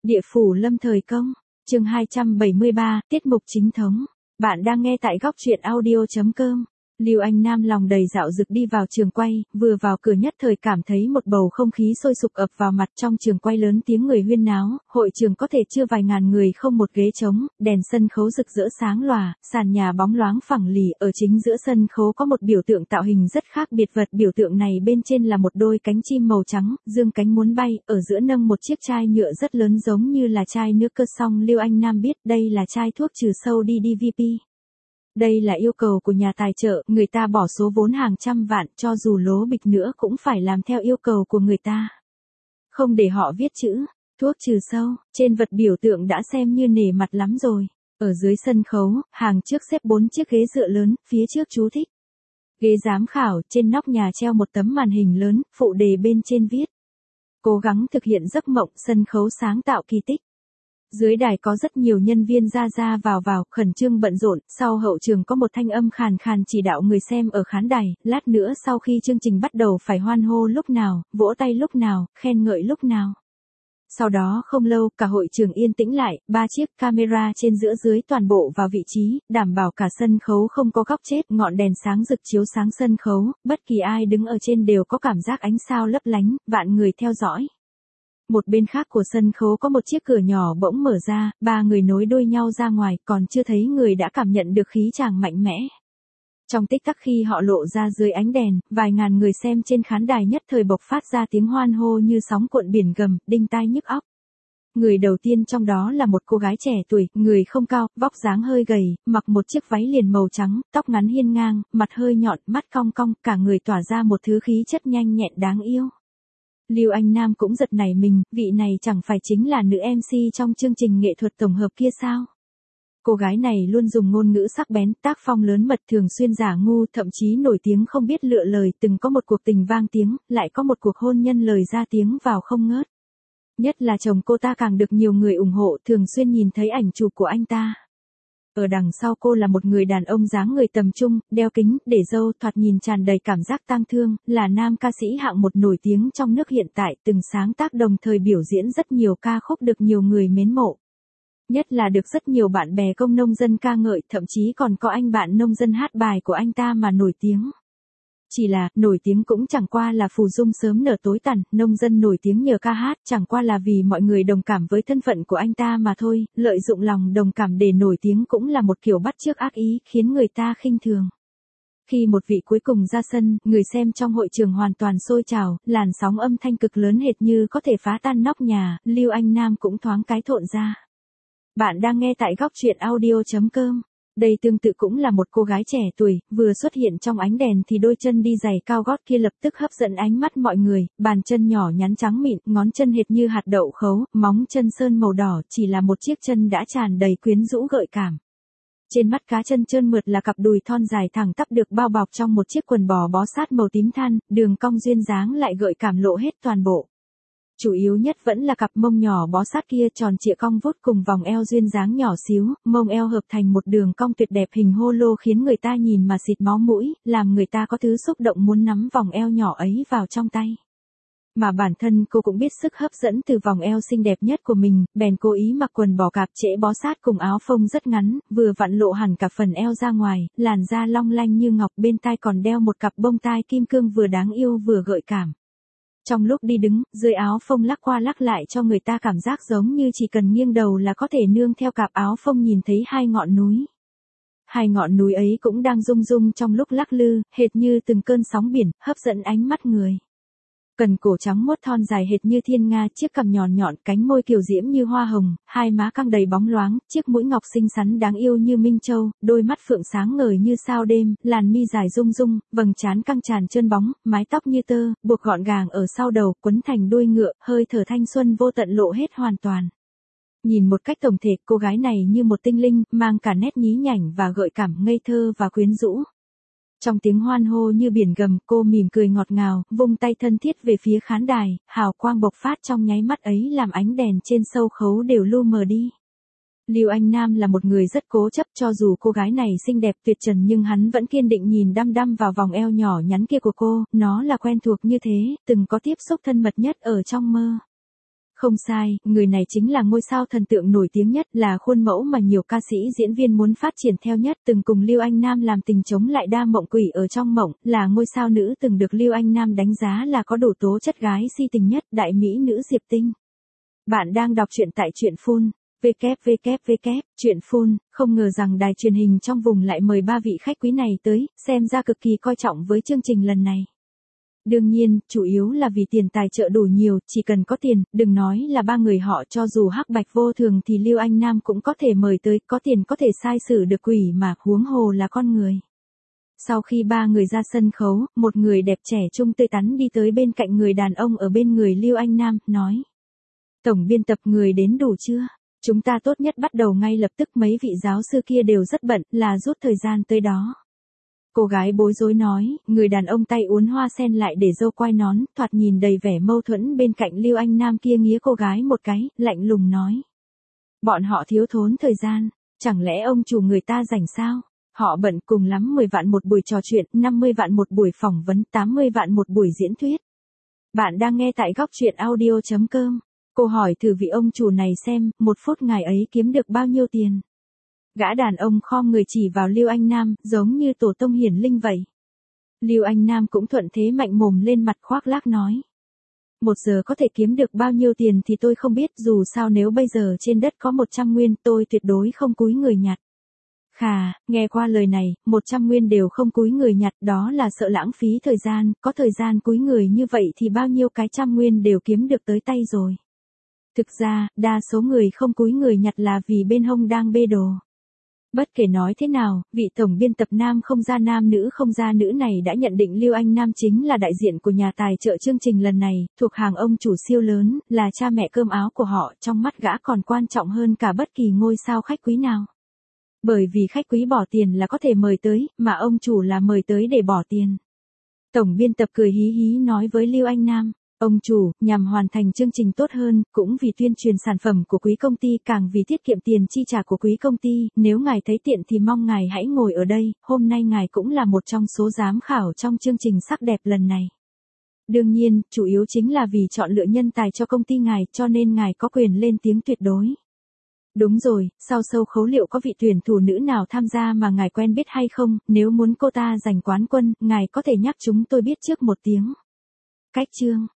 Địa phủ lâm thời công, chương 273, tiết mục chính thống. Bạn đang nghe tại góc truyện audio.com. Lưu Anh Nam lòng đầy dạo dực đi vào trường quay, vừa vào cửa nhất thời cảm thấy một bầu không khí sôi sục ập vào mặt. Trong trường quay lớn tiếng người huyên náo, hội trường có thể chưa vài ngàn người không một ghế trống, đèn sân khấu rực rỡ sáng lòa, sàn nhà bóng loáng phẳng lì, ở chính giữa sân khấu có một biểu tượng tạo hình rất khác biệt vật. Biểu tượng này bên trên là một đôi cánh chim màu trắng, dương cánh muốn bay, ở giữa nâng một chiếc chai nhựa rất lớn giống như là chai nước cơ. Xong Lưu Anh Nam biết đây là chai thuốc trừ sâu DDVP. Đây là yêu cầu của nhà tài trợ, người ta bỏ số vốn hàng trăm vạn, cho dù lố bịch nữa cũng phải làm theo yêu cầu của người ta. Không để họ viết chữ, thuốc trừ sâu, trên vật biểu tượng đã xem như nể mặt lắm rồi. Ở dưới sân khấu, hàng trước xếp 4 chiếc ghế dựa lớn, phía trước chú thích. Ghế giám khảo, trên nóc nhà treo một tấm màn hình lớn, phụ đề bên trên viết. Cố gắng thực hiện giấc mộng, sân khấu sáng tạo kỳ tích. Dưới đài có rất nhiều nhân viên ra vào, khẩn trương bận rộn, sau hậu trường có một thanh âm khàn khàn chỉ đạo người xem ở khán đài, lát nữa sau khi chương trình bắt đầu phải hoan hô lúc nào, vỗ tay lúc nào, khen ngợi lúc nào. Sau đó không lâu, cả hội trường yên tĩnh lại, 3 chiếc camera trên giữa dưới toàn bộ vào vị trí, đảm bảo cả sân khấu không có góc chết, ngọn đèn sáng rực chiếu sáng sân khấu, bất kỳ ai đứng ở trên đều có cảm giác ánh sao lấp lánh, vạn người theo dõi. Một bên khác của sân khấu có một chiếc cửa nhỏ bỗng mở ra, 3 người nối đuôi nhau ra ngoài, còn chưa thấy người đã cảm nhận được khí chàng mạnh mẽ. Trong tích tắc khi họ lộ ra dưới ánh đèn, vài ngàn người xem trên khán đài nhất thời bộc phát ra tiếng hoan hô như sóng cuộn biển gầm, đinh tai nhức óc. Người đầu tiên trong đó là một cô gái trẻ tuổi, người không cao, vóc dáng hơi gầy, mặc một chiếc váy liền màu trắng, tóc ngắn hiên ngang, mặt hơi nhọn, mắt cong cong, cả người tỏa ra một thứ khí chất nhanh nhẹn đáng yêu. Lưu Anh Nam cũng giật nảy mình, vị này chẳng phải chính là nữ MC trong chương trình nghệ thuật tổng hợp kia sao? Cô gái này luôn dùng ngôn ngữ sắc bén, tác phong lớn mật, thường xuyên giả ngu, thậm chí nổi tiếng không biết lựa lời, từng có một cuộc tình vang tiếng, lại có một cuộc hôn nhân lời ra tiếng vào không ngớt. Nhất là chồng cô ta càng được nhiều người ủng hộ, thường xuyên nhìn thấy ảnh chụp của anh ta. Ở đằng sau cô là một người đàn ông dáng người tầm trung, đeo kính, để râu, thoạt nhìn tràn đầy cảm giác tang thương, là nam ca sĩ hạng một nổi tiếng trong nước hiện tại, từng sáng tác đồng thời biểu diễn rất nhiều ca khúc được nhiều người mến mộ. Nhất là được rất nhiều bạn bè công nông dân ca ngợi, thậm chí còn có anh bạn nông dân hát bài của anh ta mà nổi tiếng. Chỉ là, nổi tiếng cũng chẳng qua là phù dung sớm nở tối tàn, nông dân nổi tiếng nhờ ca hát, chẳng qua là vì mọi người đồng cảm với thân phận của anh ta mà thôi, lợi dụng lòng đồng cảm để nổi tiếng cũng là một kiểu bắt chước ác ý, khiến người ta khinh thường. Khi một vị cuối cùng ra sân, người xem trong hội trường hoàn toàn sôi trào, làn sóng âm thanh cực lớn hệt như có thể phá tan nóc nhà, Lưu Anh Nam cũng thoáng cái thộn ra. Bạn đang nghe tại góc truyện audio.com. Đây tương tự cũng là một cô gái trẻ tuổi, vừa xuất hiện trong ánh đèn thì đôi chân đi giày cao gót kia lập tức hấp dẫn ánh mắt mọi người, bàn chân nhỏ nhắn trắng mịn, ngón chân hệt như hạt đậu khấu, móng chân sơn màu đỏ, chỉ là một chiếc chân đã tràn đầy quyến rũ gợi cảm. Trên mắt cá chân trơn mượt là cặp đùi thon dài thẳng tắp được bao bọc trong một chiếc quần bò bó sát màu tím than, đường cong duyên dáng lại gợi cảm lộ hết toàn bộ. Chủ yếu nhất vẫn là cặp mông nhỏ bó sát kia tròn trịa cong vút cùng vòng eo duyên dáng nhỏ xíu, mông eo hợp thành một đường cong tuyệt đẹp hình holo khiến người ta nhìn mà xịt máu mũi, làm người ta có thứ xúc động muốn nắm vòng eo nhỏ ấy vào trong tay. Mà bản thân cô cũng biết sức hấp dẫn từ vòng eo xinh đẹp nhất của mình, bèn cố ý mặc quần bò cạp trễ bó sát cùng áo phông rất ngắn, vừa vặn lộ hẳn cả phần eo ra ngoài, làn da long lanh như ngọc, bên tai còn đeo một cặp bông tai kim cương vừa đáng yêu vừa gợi cảm. Trong lúc đi đứng, dưới áo phông lắc qua lắc lại cho người ta cảm giác giống như chỉ cần nghiêng đầu là có thể nương theo cặp áo phông nhìn thấy hai ngọn núi. Hai ngọn núi ấy cũng đang rung rung trong lúc lắc lư, hệt như từng cơn sóng biển, hấp dẫn ánh mắt người. Cần cổ trắng muốt thon dài hệt như thiên nga, chiếc cằm nhọn nhọn, cánh môi kiều diễm như hoa hồng, hai má căng đầy bóng loáng, chiếc mũi ngọc xinh xắn đáng yêu như minh châu, đôi mắt phượng sáng ngời như sao đêm, làn mi dài rung rung, vầng trán căng tràn trơn bóng, mái tóc như tơ, buộc gọn gàng ở sau đầu, quấn thành đuôi ngựa, hơi thở thanh xuân vô tận lộ hết hoàn toàn. Nhìn một cách tổng thể, cô gái này như một tinh linh, mang cả nét nhí nhảnh và gợi cảm, ngây thơ và quyến rũ. Trong tiếng hoan hô như biển gầm, cô mỉm cười ngọt ngào, vung tay thân thiết về phía khán đài, hào quang bộc phát trong nháy mắt ấy làm ánh đèn trên sâu khấu đều lu mờ đi. Lưu Anh Nam là một người rất cố chấp, cho dù cô gái này xinh đẹp tuyệt trần nhưng hắn vẫn kiên định nhìn đăm đăm vào vòng eo nhỏ nhắn kia của cô, nó là quen thuộc như thế, từng có tiếp xúc thân mật nhất ở trong mơ. Không sai, người này chính là ngôi sao thần tượng nổi tiếng nhất, là khuôn mẫu mà nhiều ca sĩ diễn viên muốn phát triển theo nhất, từng cùng Lưu Anh Nam làm tình chống lại đa mộng quỷ ở trong mộng, là ngôi sao nữ từng được Lưu Anh Nam đánh giá là có đủ tố chất gái si tình nhất, đại mỹ nữ Diệp Tinh. Bạn đang đọc truyện tại truyện Phun. www. Truyện Phun, không ngờ rằng đài truyền hình trong vùng lại mời 3 vị khách quý này tới, xem ra cực kỳ coi trọng với chương trình lần này. Đương nhiên, chủ yếu là vì tiền tài trợ đủ nhiều, chỉ cần có tiền, đừng nói là 3 người họ, cho dù hắc bạch vô thường thì Lưu Anh Nam cũng có thể mời tới, có tiền có thể sai xử được quỷ mà, huống hồ là con người. Sau khi 3 người ra sân khấu, một người đẹp trẻ trung tươi tắn đi tới bên cạnh người đàn ông ở bên người Lưu Anh Nam, nói: Tổng biên tập, người đến đủ chưa? Chúng ta tốt nhất bắt đầu ngay lập tức, mấy vị giáo sư kia đều rất bận, là rút thời gian tới đó. Cô gái bối rối nói, người đàn ông tay uốn hoa sen lại để râu quai nón, thoạt nhìn đầy vẻ mâu thuẫn bên cạnh Lưu Anh Nam kia nghía cô gái một cái, lạnh lùng nói. Bọn họ thiếu thốn thời gian, chẳng lẽ ông chủ người ta rảnh sao? Họ bận, cùng lắm 10 vạn một buổi trò chuyện, 50 vạn một buổi phỏng vấn, 80 vạn một buổi diễn thuyết. Bạn đang nghe tại góc truyện audio.com. Cô hỏi thử vị ông chủ này xem, 1 phút ngài ấy kiếm được bao nhiêu tiền. Gã đàn ông khom người chỉ vào Lưu Anh Nam, giống như tổ tông hiển linh vậy. Lưu Anh Nam cũng thuận thế mạnh mồm lên mặt khoác lác nói. 1 giờ có thể kiếm được bao nhiêu tiền thì tôi không biết, dù sao nếu bây giờ trên đất có 100 nguyên tôi tuyệt đối không cúi người nhặt. Khà, nghe qua lời này, 100 nguyên đều không cúi người nhặt, đó là sợ lãng phí thời gian, có thời gian cúi người như vậy thì bao nhiêu cái trăm nguyên đều kiếm được tới tay rồi. Thực ra, đa số người không cúi người nhặt là vì bên hông đang bê đồ. Bất kể nói thế nào, vị tổng biên tập nam không ra nữ này đã nhận định Lưu Anh Nam chính là đại diện của nhà tài trợ chương trình lần này, thuộc hàng ông chủ siêu lớn, là cha mẹ cơm áo của họ, trong mắt gã còn quan trọng hơn cả bất kỳ ngôi sao khách quý nào. Bởi vì khách quý bỏ tiền là có thể mời tới, mà ông chủ là mời tới để bỏ tiền. Tổng biên tập cười hí hí nói với Lưu Anh Nam. Ông chủ, nhằm hoàn thành chương trình tốt hơn, cũng vì tuyên truyền sản phẩm của quý công ty, càng vì tiết kiệm tiền chi trả của quý công ty, nếu ngài thấy tiện thì mong ngài hãy ngồi ở đây, hôm nay ngài cũng là một trong số giám khảo trong chương trình sắc đẹp lần này. Đương nhiên, chủ yếu chính là vì chọn lựa nhân tài cho công ty ngài, cho nên ngài có quyền lên tiếng tuyệt đối. Đúng rồi, sau sâu khấu liệu có vị tuyển thủ nữ nào tham gia mà ngài quen biết hay không, nếu muốn cô ta giành quán quân, ngài có thể nhắc chúng tôi biết trước một tiếng. Cách chương.